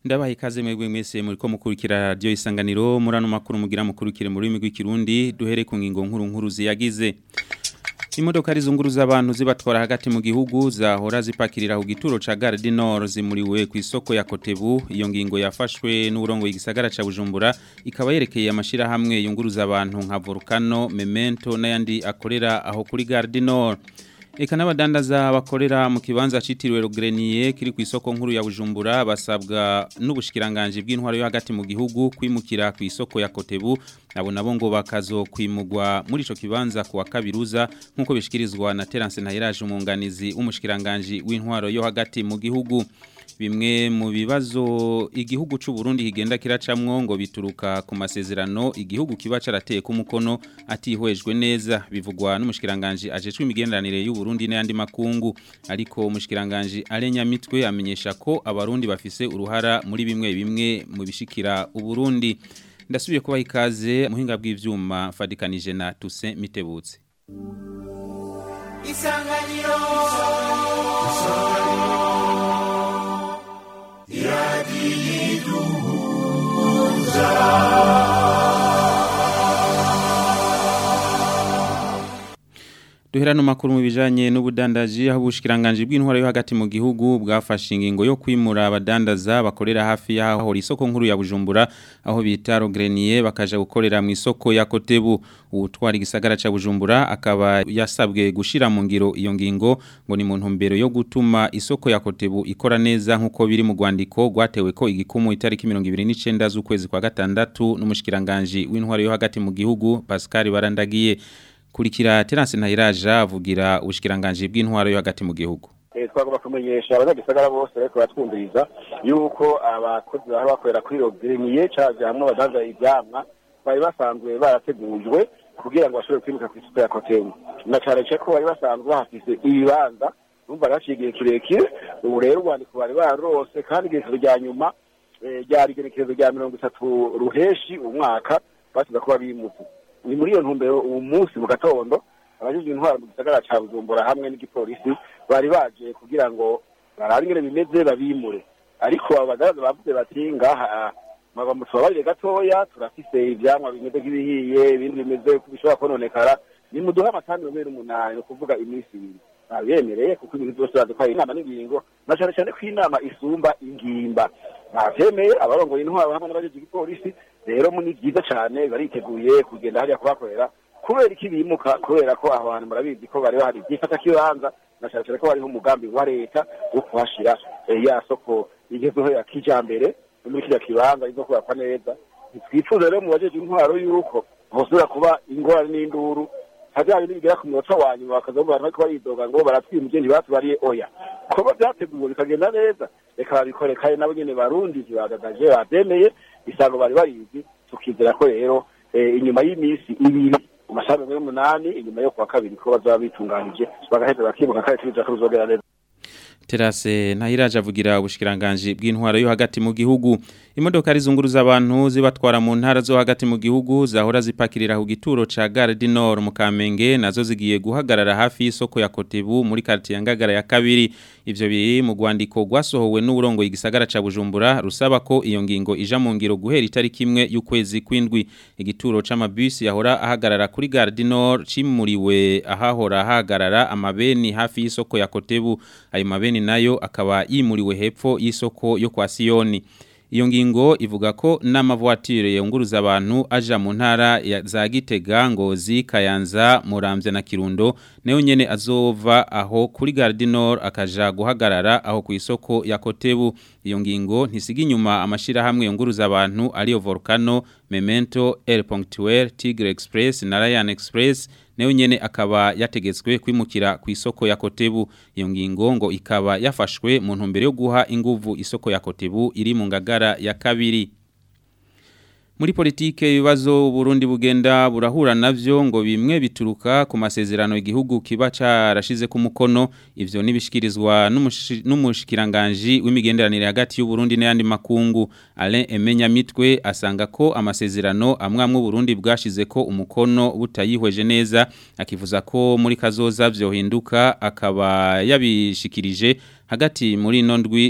Ndabaha ikaze mwebwe mwese muriko mukurikira radio Isanganiro murano makuru mugira mukurikire mu rurimi rw'ikirundi duhere ku ngingo nkuru ziyagize. Imodoka rizunguruza abantu zibatwara hagati mu gihugu zahora zipakirira ku gituro ca Gare du Nord zimuriwe ku isoko ya Kotebu. Iyo ngingo yafashwe n'uburongo igisagara ca Bujumbura ikaba yerekeye amashira hamwe yunguruza abantu nka Volcano, Memento n'ayandi akorera aho kuri Gare du Nord. Eka n'abadandaza bakorera mu kibanza citiriwe Rogrenier kiri ku isoko nkuru ya Bujumbura basabwa n'ubushikiranganje bw'intwaro yo hagati mu gihugu kwimukira ku isoko ya Kotebu nabo ngo bakazokwimugwa muri ico kibanza kuwa kabiruza nkuko bishikirizwa na Terence Ntahiraje umunganizi w'umushikiranganje w'intwaro yo hagati mu gihugu. Bimwe mu bibazo igihugu c'u Burundi kigenda kiracamwo ngo bituruka ku masezerano igihugu kiba carateye ku mukono atihwejwe neza bivugwa n'umushikiranganje ajejwe imigenderanire y'u Burundi n'andi makungu ariko umushikiranganje Alenya Mitwe amenyesha ko abarundi bafise uruhara muri bimwe mu bishikira u Burundi. Ndasubiye kubaha ikaze muhinga bw'ivyuma fadikanije na Toussaint Mitebutse. Isanganiro Duherano makuru mu bijanye n'ubudandaji aho ubushikiranganje bw'intwaro yo hagati mu gihugu bwafashe ingingo yo kwimura abadandaza bakorera hafi yaho isoko nkuru ya Bujumbura aho bita Rogrenier bakaja gukorera mu isoko ya Kotebu. Utwara igisagara ca Bujumbura akaba yasabwe gushira mu ngiro iyo ngingo ngo ni mu ntumbero yo gutuma isoko ya Kotebu ikora neza nkuko biri mu rwandiko rwatewe ko igikumu itariki 29 z'ukwezi kwa gatandatu n'umushikiranganje w'intwaro yo hagati mu gihugu Pascal Barandagiye. Kurikira Terence Ntahiraje avugira ubushikiranganje bw'intwaro yo hagati mu gihugu. Twagomba kumenyesha abanyagisagara bose ariko batwumviriza yuko abakozi bahora bakorera kuri Rogrenier caje hamwe abadanza ivyamwa bari basanzwe barategujwe kugira ngo bashobore kwimuka ku isoko ya Kotebu. Na cyane ko bari basanzwe bahafise ibibanza numva gacigiye kirekire ubu rero rwandiko bari barose kandi igerekezo rya nyuma ryari igerekezo rya 30 ruheshi umwaka basiza kuba bimutse. Ni muri iyo ntumbero uwo munsi mu gatondo abajije intwaro mu gisagara ca Bujumbura hamwe n'igipolisi bari baje kugira ngo barabe ingene bimeze babimure ariko abagaraza bavuze bati ngaha mutwabarire gatoya turafise ivyamwa bimeze nk'ibihiye ibindi bimeze bishobora kononekara ni muduha amatani 8 kuvuga iminsi ibiri abemereye kuko ibintu byose badukwaye inama n'ingingo na cyane ko inama isumba ingimba bavyemeye abarongoye intwaro hamwe n'abajije igipolisi rero mu nivyiza cyane bariteguye kugenda hariya kubakorera kubera iki bimuka kubera ko aho hantu murabizi ko bari bahari byifata kibanza na cyane ko bariho umugambi wa leta wo kuhashira ya soko igezweho ya kijambere muri kiriya kibanza izo kubakwa neza twifuza rero mu bajeje intwaro yuko bosura kuba ingorane n'induru hajyaye n'ibigera ku munota wa nyuma bakazoba bariko baridoga ngo baratwimugeni batubariye oya kuba byateguwe bikagenda neza reka babikore kandi nabo nyene barundi zibagagaje babyemeye isango bari barizi tukizera ko rero inyuma y'imisi ibiri umashabe 8 inyuma yo kwa kabiri ko bazaba bitunganije bagaheza bakibuka kandi tuza kuzogera neza. Terence Ntahiraje avugira ubushikiranganje bw'intwaro yo hagati mu gihugu. Imodoka rizunguruza abantu zibatwara mu ntara zo hagati mu gihugu zahora zipakirira ku gituro ca Gare du Nord mu Kamenge nazo zigiye guhagarara hafi y'isoko ya Kotebu muri quartier Ngagara ya kabiri. Ivyo biri mu rwandiko rwasohowe n'uburongo igisagara ca Bujumbura rusaba ko iyo ngingo ija mu ngiro guhera itariki imwe y'ukwezi kw'indwi. Igituro c'amabisi yahora ahagarara kuri Gare du Nord cimuriwe ahahora ahagarara amabeni hafi y'isoko ya Kotebu. Ayo mabeni nayo akaba yimuriwe hepfo y'isoko yo kwa Siyoni. Iyo ngingo ivuga ko n'amavoiture yunguruza abantu aja mu ntara za Gitega, Ngozi, Kayanza, Muramvya na Kirundo nayo nyene azova aho kuri Gare du Nord akaja guhagarara aho ku isoko ya Kotebu. Iyo ngingo ntisiga inyuma amashira hamwe yunguruza abantu ariyo Volcano, Memento, Air Ponctuaire, Tigre Express na Ryan Express nayo nyene akaba yategetswe kwimukira ku isoko ya Kotebu. Iyo ngingo ngo ikaba yafashwe mu ntumbero yo guha inguvu isoko ya Kotebu iri mu Ngagara ya kabiri. Muri politike ibibazo Burundi bugenda burahura navyo ngo bimwe bituruka ku masezerano igihugu kiba carashize ku mukono. Ivyo nibishikirizwa n'umushikiranganje w'imigenderanire hagati y'u Burundi n'ayandi makungu. Alain Emenya Mitwe asanga ko amasezerano amwe Burundi bwashize ko umukono butayihweje neza, akivuza ko muri kazoza vyohinduka akaba yabishikirije hagati muri nondwi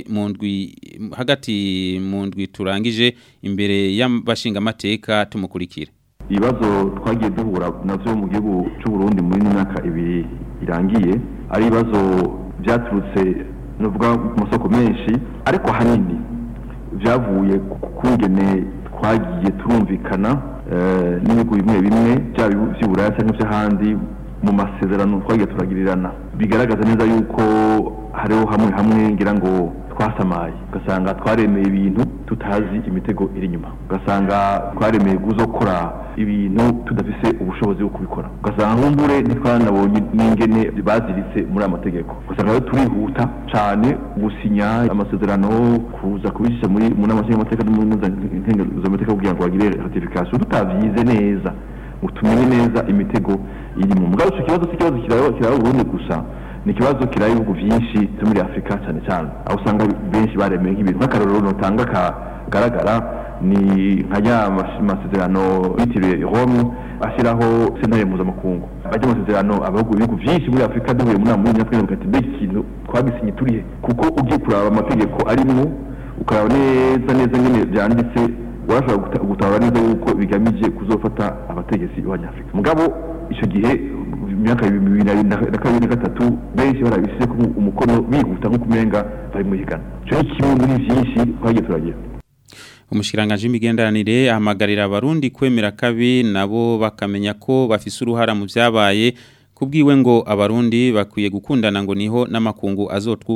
mu ndwi turangije imbere y'abashinga amateka tumukurikira. Ibibazo twagiye duhura navyo mu gihugu cy'u Burundi muri myaka ibiri irangiye ari ibibazo byaturutse novuga mu masoko menshi ariko hanini byavuye kungene twagiye turumvikana n'ibihugu bimwe bimwe by'Uburaya cyangwa by'ahandi mu masezerano twagiye turagirirana bigaragaza neza yuko hariho hamwe ngira ngo twasamaye ugasanga twaremeye ibintu tutazi imitego iri nyuma ugasanga twaremeye guzokora ibintu tudafise ubushobozi bwo kubikora ugasanga nkumbure ntitwanabonye n'ingene baziritse muri amategeko ugasanga turihuta cyane gusinya amasezerano kuza kubishyira muri n'amashyaka y'amateka n'umuzamateka kugira ngo bagire ratification tutavyize neza utumenye neza imitego iri mu mugabo cyo kibazo kiraho Burundi gusa ni kibazo kiraho ibihugu byinshi byo muri Afrika cyane cyane aho usanga benshi baremeye nk'ibintu nk'akarorero notanga kagaragara ni nk'aya masezerano bitiriwe Rome ashyiraho sentare mpuzamakungu bajya amasezerano ibihugu byinshi muri Afrika duhuye muri myaka ikintu twagisinye turihe kuko ugiye kuraba amategeko arimo ukaraba neza nyine byanditse urashobora gutabara neza yuko bigamije kuzofata abategetsi b'Abanyafrika mugabo icyo gihe imyaka 2023 benshi barabishyize ku umukono bihuta nko kumenga bari mu higana cyo kimwe muri byinshi twagiye turagira. Umushikiranganje imigenderanire ahamagarira abarundi kwemera kabi nabo bakamenya ko bafise uruhara mu byabaye kubwiwe ngo abarundi bakwiye gukundana ngo niho n'amakungu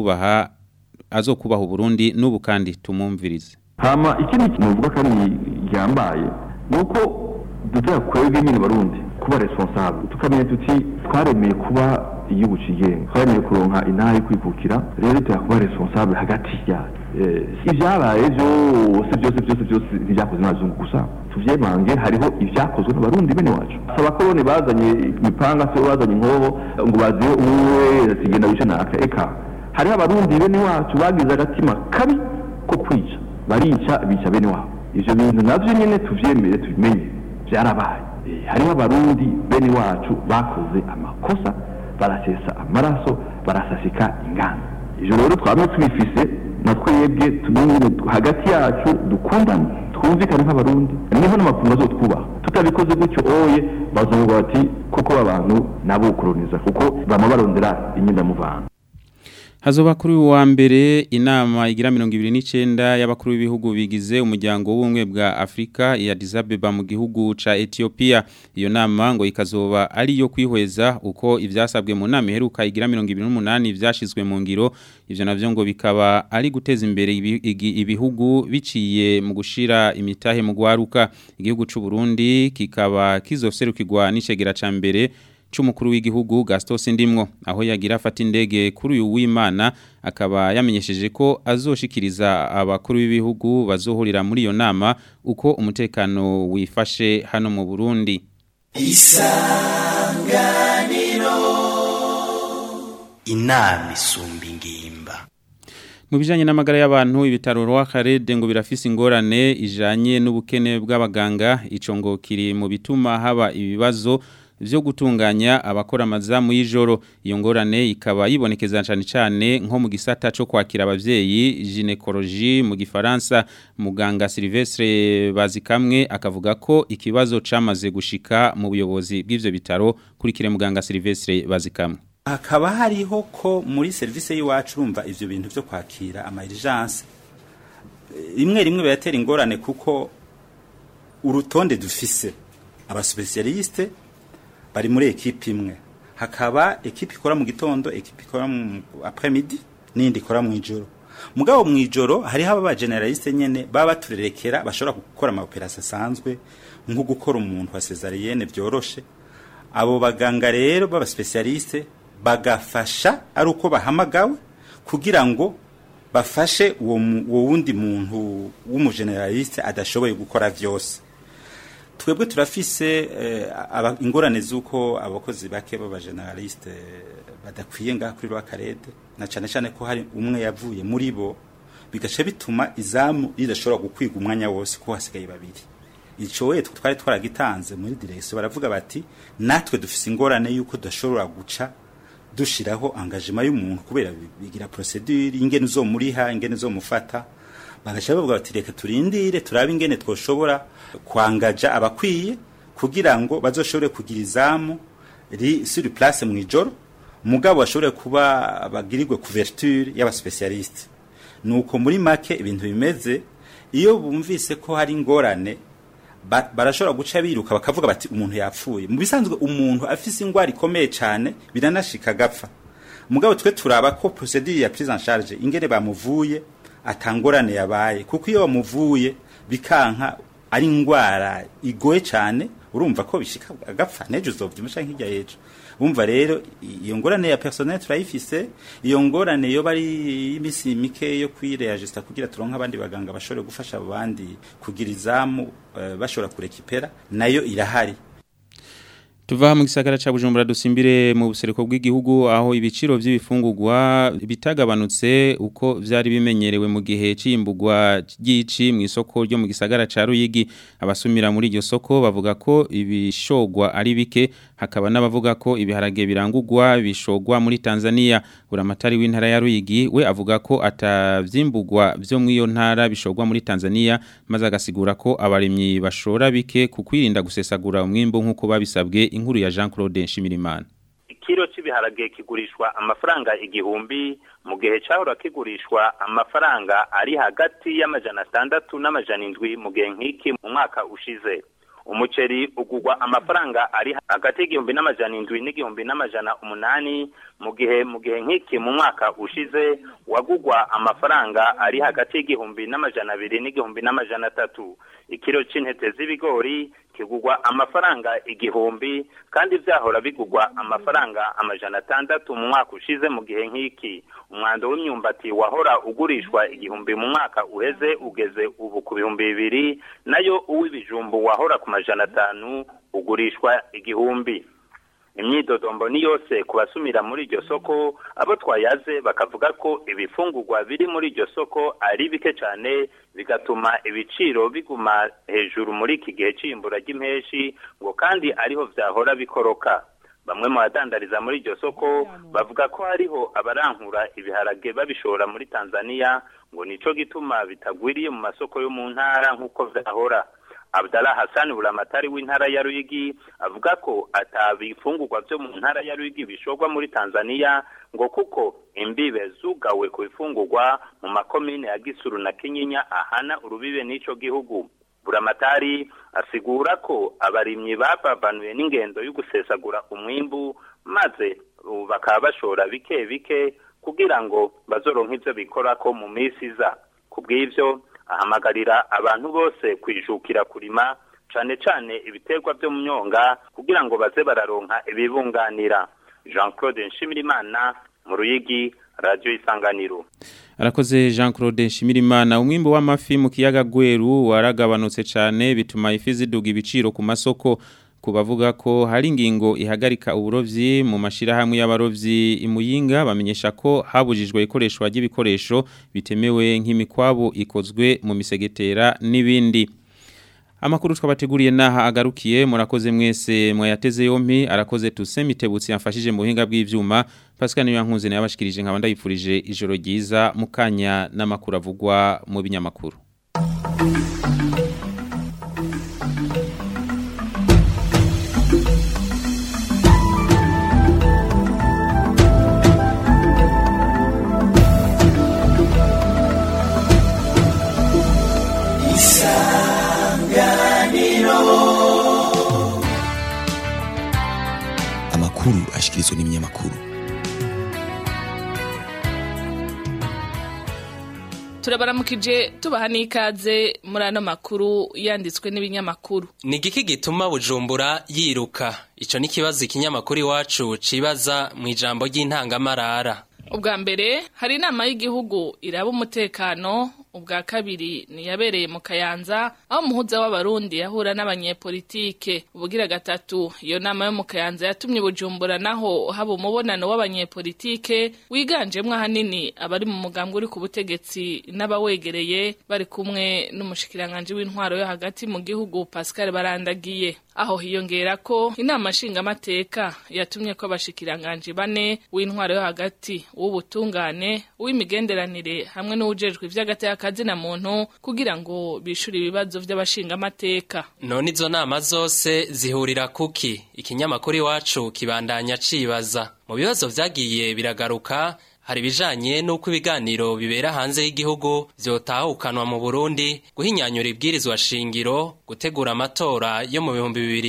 azokubaha Burundi n'ubu kandi tumumvirize. Hama ikindi kinuvuga kandi yambaye nuko dutakwege nyine Barundi kuba responsable tukamenya tuti twaremeye kuba igihugu cigenga twaremeye kuronka intara kwikukira rero tuyakuba responsable hagati ya ivyabaye byose ntibyakozwe n'abazungu gusa tuvyemange hariho ivyakozwe n'abarundi bene wacu abakoroni bazanye imipanga so bazanye inkoho ngo baziye uwe atigenda wica naka eka hariho abarundi bene wacu bagize agatima kabi ko kwica barica bica bene wabo ivyo bintu navyo nyene tuvyemere tubimenye byarabaye hariho abarundi bene wacu bakoze amakosa barasesa amaraso barasasika inganda ivyo rero twamwe tubifise natwebwe tumenye hagati yacu dukundana twumvikane nk'abarundi niho n'amakungu azotwubaha tutabikoze gutyo oye bazovuga bati koko abantu nabo koloniza kuko bama barondera inyindamuvano. Hazoba kuri wa mbere inama igira 29 y'abakuru b'ibihugu bigize umuryango w'ubumwe bwa Afrika ya Addis Abeba mu gihugu ca Ethiopia. Iyo nama ngo ikazoba ari yo kwihweza uko ivyasabwe mu nama iheruka igira 28 vyashizwe mu ngiro. Ivyo navyo ngo bikaba ari guteza imbere ibihugu biciye mu gushira imitahe mu gwaruka. Igihugu c'u Burundi kikaba kizoserukirwa n'icegera ca mbere c'umukuru w'igihugu Gaston Sindimwo aho yagira afata indege kuri uyu w'Imana akaba yamenyesheje ko azoshikiriza abakuru b'ibihugu bazohurira muri iyo nama uko umutekano wifashe hano mu Burundi. Isanganiro inama isumba ingimba. Mu bijanye n'amagara y'abantu ibitaro Rwakarede ngo birafise ingorane ijanye n'ubukene bw'abaganga ico ngo kiri mu bituma haba ibibazo vyo gutunganya abakora amazamu y'ijoro iyo ngorane ikaba yibonekeza cyane nko mu gisata cyo kwakira abavyeyi gynecologie mu gifaransa muganga Sylvestre Bazikamwe akavuga ko ikibazo camaze gushika mu buyobozi bw'ivyo bitaro kuri kire muganga Sylvestre Bazikamwe. Hakaba hariho ko muri service y'iwacu urumva ivyo bintu vyo kwakira ama urgence rimwe bayatera ingorane kuko urutonde dufise aba specialiste bari muri equipe imwe hakaba equipe ikora mu gitondo equipe ikora mu après-midi nindi ikora mu ijoro mugabo mu ijoro hari haba generaliste nyene baba turerekera bashobora gukora ama operation sanzwe nko gukora umuntu wa cesarienne byoroshe abo baganga rero baba specialiste bagafasha ari uko bahamagawe kugira ngo bafashe uwo wundi muntu w'umugeneraliste adashoboye gukora vyose. Twebwe turafise ingorane zuko abakozi bake baba generaliste badakwiye ngaha kuri Rwakarede na cyane ko hari umwe yavuye muri bo bigace bituma izamu ridashobora gukwiga umwanya wose ko hasigaye babiri. Ico twari twaragitanze muri direction baravuga bati natwe dufise ingorane yuko dashobora guca dushiraho engagement y'umuntu kubera bigira procedure ingene uzomuriha ingene uzomufata bagasha bavuga bati reka turindire turabe ingene twoshobora kwangaja abakwiye kugira ngo bazoshobore kugira izamu ri sur place mu ijoro mugabo ashobore kuba bagirirwe couverture y'aba specialiste nuko muri make ibintu bimeze iyo bumvise ko hari ingorane barashobora guca biruka bakavuga bati umuntu yapfuye mu bisanzwe umuntu afise ingwara ikomeye cyane biranashika gapfa mugabo twe turaba ko procedure ya prise en charge ingene bamuvuye atangorane yabaye kuko iyo bamuvuye bikanka ari ingwara igoye cyane urumva ko bishika agapfa nejo uzovyimusha nk'ijya yejo umva rero iyo ngorane ya personnel turayifise iyo ngorane yo bari imisi mike yo kwireagista kugira turonka abandi baganga bashobore gufasha abandi kugira izamu bashobora kurekipera nayo irahari. Tuva mu gisagara ca Bujumbura dusimbire mu buseruko bw'igihugu aho ibiciro vy'ibifungurwa bitagabanutse uko vyari bimenyerewe mu gihe c'imbugwa ry'ici mu isoko ryo mu gisagara ca Ruyigi abasumira muri iryo soko bavuga ko ibishogwa ari bike hakaba n'abavuga ko ibiharage birangurwa bishogwa muri Tanzania uramatari w'intara ya Ruyigi we avuga ko atavyimbugwa vyo mu iyo ntara bishogwa muri Tanzania maze agasigura ko abarimyi bashora bike kukwirinda gusesagura umwimbo nkuko babisabwe inkuru ya Jean Claude Nshimirimana. Ikiro cy'ibiharage kigurishwa amafaranga 1000 mu gihe cyahora kigurishwa amafaranga ari hagati y'amajana 6 n'amajana 7 mu gihe nk'iki mu mwaka ushize. Umuceri ugugwa amafaranga ari hagati y'igihumbi n'amajana 7 n'igihumbi n'amajana 8 mu gihe nk'iki mu mwaka ushize wagugwa amafaranga ari hagati y'igihumbi n'amajana 2 n'igihumbi n'amajana 3. Ikiro c'intete z'ibigori kigugwa amafaranga 1000 kandi vyahora bigugwa amafaranga amajana 6 mu mwaka ushize mu gihe nk'iki. Umwando w'imyumbati wahora ugurishwa 1000 mu mwaka uheze ugeze ubu ku 2000 nayo uw'ibijumbu wahora ku majana 5 ugurishwa 1000. Imyidodombo ni yose kubasumira muri iryo soko abo twayaze bakavuga ko ibifungurwa biri muri iryo soko ari bike cyane bigatuma ibiciro biguma hejuru muri iki gihe cy'imbura ry'impeshi ngo kandi ariho vyahora bikoroka. Bamwe mu badandariza muri iryo soko bavuga ko hariho abarankura ibiharage babishora muri Tanzania ngo nico gituma bitagwiriye mu masoko yo mu ntara nkuko vyahora. Abdallah Hassan uramatari w'intara ya Ruyigi avuga ko atabifungurwa byo mu ntara ya Ruyigi bishogwa muri Tanzania ngo kuko imbibe zugawe ku bifungurwa mu makomine ya Gisuru na Kinyinya ahana urubibe n'ico gihugu. Buramatari asigura ko abarimyi bababanuye n'ingendo yo gusesagura umwimbu maze bakaba bashora bike bike kugira ngo bazoronke ivyo bikora ko mu misi iza. Kubw'ivyo ahamagarira abantu bose kwijukira kurima cane cane ibiterwa byo mu myonga kugira ngo baze bararonka ibibunganira. Jean Claude Nshimirimana mu Ruyigi Radio Isanganiro. Arakoze Jean Claude Nshimirimana. Umwimbo w'amafi mu kiyaga Gweru waragabanutse cane bituma ifi ziduga ibiciro ku masoko kubavuga ko hari ingingo ihagarika uburovyi mu mashirahamwe y'abarovyi imuyinga bamenyesha ko habujijwe ikoreshwa ry'ibikoresho bitemewe nk'imikwabo ikozwe mu misegetera n'ibindi. Amakuru twabateguriye naha agarukiye murakoze mwese mwayateze yompi arakoze Tusemitebutsi yamfashije mu buhinga bw'ivyuma Pascal Niyankunze naye abashikirije nkabanda yifurije ijoro ryiza mukanya n'amakuru avugwa mu binyamakuru. Ashikirizwa n'ibinyamakuru. Turabaramukije tubaha n'ikaze muri ano makuru yanditswe n'ibinyamakuru. Ni igiki gituma Bujumbura yiruka? Ico ni kibazo ikinyamakuru iwacu cibaza mu ijambo ry'intangamarara. Ubwa mbere hari inama y'igihugu iraba umutekano ubwa kabiri ni yabereye mu Kayanza aho umuhuza w'abarundi yahura n'abanyepolitike. Ubugira gatatu iyo nama yo mu Kayanza yatumye Bujumbura naho haba umubonano w'abanyepolitike wiganjemwe ahanini abari mu mugambwe uri ku butegetsi n'abawegereye bari kumwe n'umushikiranganje w'intwaro yo hagati mu gihugu Pascal Barandagiye. Aho hiyongera ko inama nshingamateka yatumye ko abashikiranganje bane w'intwaro yo hagati w'ubutungane w'imigenderanire hamwe n'ujejwe ivy'agateka na muntu kugira ngo bishure ibibazo vy'abashingamateka. None izo nama zose zihurira kuki? Ikinyamakuru iwacu kibandanya cibaza. Mu bibazo vyagiye biragaruka hari bijanye nuko ibiganiro bibera hanze y'igihugu vyotahukanwa mu Burundi, guhinyanyura ibwirizwa shingiro, gutegura amatora yo mu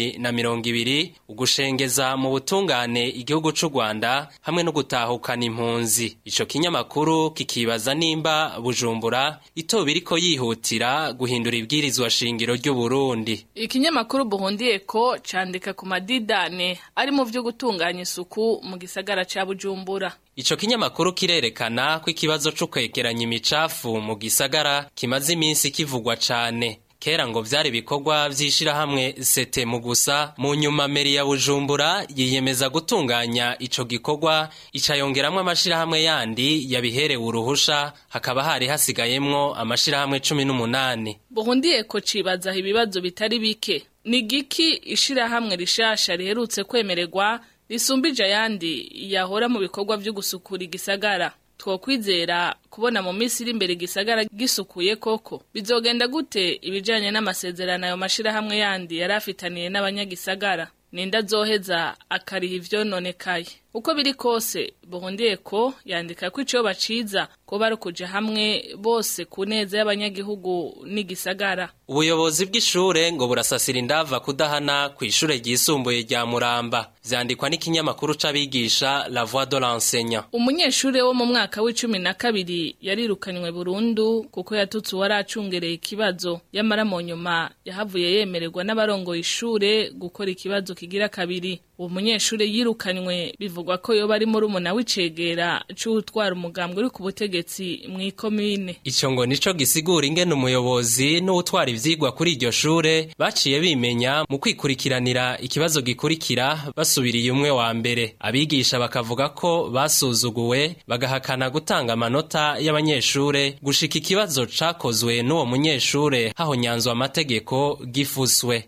2020, ugushengeza mu butungane igihugu c'u Rwanda hamwe no gutahukana impunzi. Ico kinyamakuru kikibaza nimba Bujumbura itoba iriko yihutira guhindura ibwirizwa shingiro ry'u Burundi. Ikinyamakuru Buhundiyeko candika ku madidane ari mu vyo gutunganya isuku mu gisagara ca Bujumbura. Ico kinyamakuru kirerekana ko ikibazo cyo kwegeranya imicafu mu gisagara kimaze iminsi kivugwa cane. Kera ngo vyari bikorwa vyishira hamwe sete mu gusa, mu nyuma meri ya Bujumbura yiyemeza gutunganya ico gikorwa, icayongeramwe amashira hamwe yandi yabiherewe uruhusha, hakaba hari hasigayemwo amashira hamwe 18. Buhundiyeko cibaza ibibazo bitari bike. Ni giki ishira hamwe rishasha riherutse kwemererwa risumbije ayandi yahora mu bikorwa vyo gusukura igisagara. Twokwizera kubona mu minsi iri imbere igisagara gisukuye koko. Bizogenda gute ibijanye n'amasezerano ayo mashira hamwe yandi yarafitaniye n'abanyagisagara? Ninda zoheza akariha ivyononekaye. Uko biri kose Buhundiyeko yandika ko ico baciza ko barukuja hamwe bose kuneza y'abanyagihugu n'igisagara. Ubuyobozi bw'ishure ngo burasasira indava kudahana ku ishure ryisumbuye rya Muramba. Vyandikwa n'ikinyamakuru c'abigisha La Voix de l'enseignant. Umunyeshure wo mu mwaka w'12 yarirukanywe burundu kuko yatutse waracungereye ikibazo. Yamara mu nyuma yahavuye yemererwa n'abarongo ishure gukora ikibazo kigira kabiri. Uwo munyeshure yirukanywe bivugwa ko yoba ari muri umuna w'icegera c'utwara umugambwe uri ku butegetsi mw'ikomine. Ico ngo nico gisigura ingene umuyobozi n'utwara ivyigwa kuri iryo shure baciye bimenya mu kwikurikiranira ikibazo gikurikira basubiriye umwe wa mbere. Abigisha bakavuga ko basuzuguwe bagahakana gutanga amanota y'abanyeshure gushika ikibazo cakozwe n'uwo munyeshure hahonyanzwe amategeko gifuswe.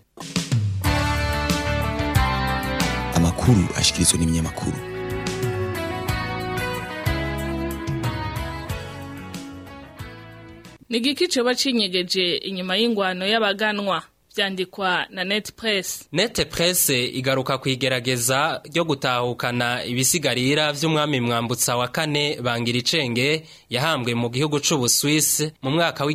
Amakuru ashikirizwa n'ibinyamakuru. Nigiki coba cinyegeje inyuma y'ingwano y'abaganwa vyandikwa na Net Press. Net Press igaruka kwigerageza ryo gutahukana ibisigarira vy'umwami Mwambutsa wa kane Bangiricenge yahambwe mu gihugu c'Ubuswisi mu mwaka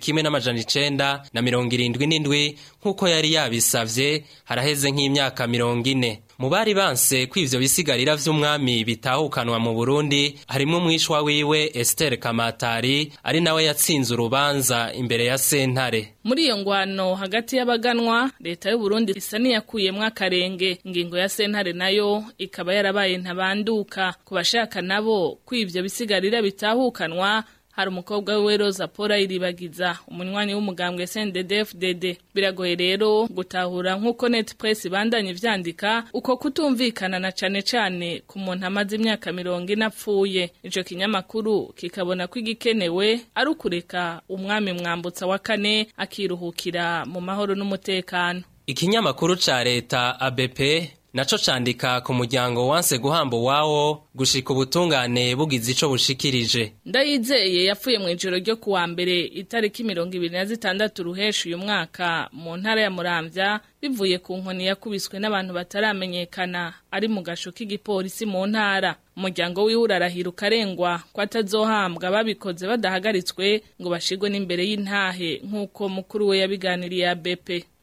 w'1977 nkuko yari yabisavye haraheze nk'imyaka 40. Mu bari banse kw'ivyo bisigarira vy'umwami bitahukanwa mu Burundi harimo umwishwa wiwe Esther Kamatari ari nawe yatsinze urubanza imbere ya sentare. Muri iyo ngwano hagati y'abaganwa leta y'u Burundi isa niyakuyemwo akarenge, ingingo ya sentare nayo ikaba yarabaye ntabanduka ku bashaka nabo kw'ivyo bisigarira bitahukanwa. Hari umukobwa we Rosa Pora iribagiza umunywanyi w'umugambwe CNDD-FDD. Biragoye rero gutahura nkuko Net Press bandanye vyandika uko kutumvikana na cane ku muntu amaze imyaka 40 apfuye. Ico kinyamakuru kikabona ko igikenewe ari ukureka umwami Mwambutsa wa kane akiruhukira mu mahoro n'umutekano. Ikinyamakuru ca leta ABP naco candika ku muryango wanse guhamba wawo gushika ubutungane bugize ico bushikirije. Ndayizeye yapfuye mu ijoro ryo kuwa mbere itariki 26 ruhesha uyu mwaka mu ntara ya Muramvya bivuye ku nkoni yakubiswe n'abantu bataramenyekana ari mu gasho k'igipolisi mu ntara. Umuryango wiwe urarahiruka arengwa ko atazohambwa babikoze badahagaritswe ngo bashigwe n'imbere y'intahe nkuko mukuru we yabiganiriye ABP.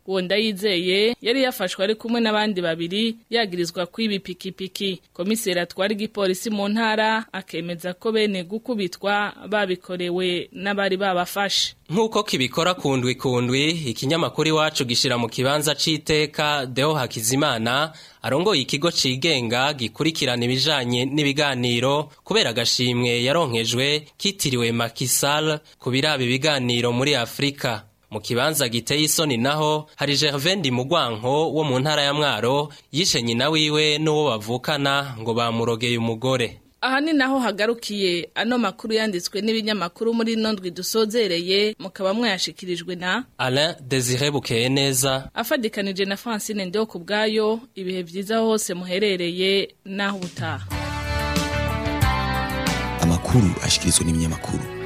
uwo Ndayizeye yari yafashwe ari kumwe n'abandi babiri yagirizwa kwiba ipikipiki. Komiseri atwara igipolisi mu ntara akemeza ko bene gukubitwa babikorewe n'abari babafashe. Nk'uko kibikora kundwi ikinyamakuru iwacu gishira mu kibanza c'iteka Deo Hakizimana arongoye ikigo cigenga gikurikirana ibijanye n'ibiganiro kubera agashimwe yaronkejwe kitiriwe Macky Sall kubiraba ibiganiro muri Afrika. Mu kibanza giteye isoni naho hari Gervais Ndimugwanko wo mu ntara ya Mwaro yishe nyina wiwe n'uwo bavukana ngo bamurogeye umugore. Aha ni naho hagarukiye ano makuru yanditswe n'ibinyamakuru muri nondwi dusozereye mukaba mwayashikirijwe na Alain Désiré Bukeyeneza afadikanije na Francine Ndeo kubgayo. Ibihe vyiza hose muherereye naho butaha. Amakuru ashikirizwa n'ibinyamakuru.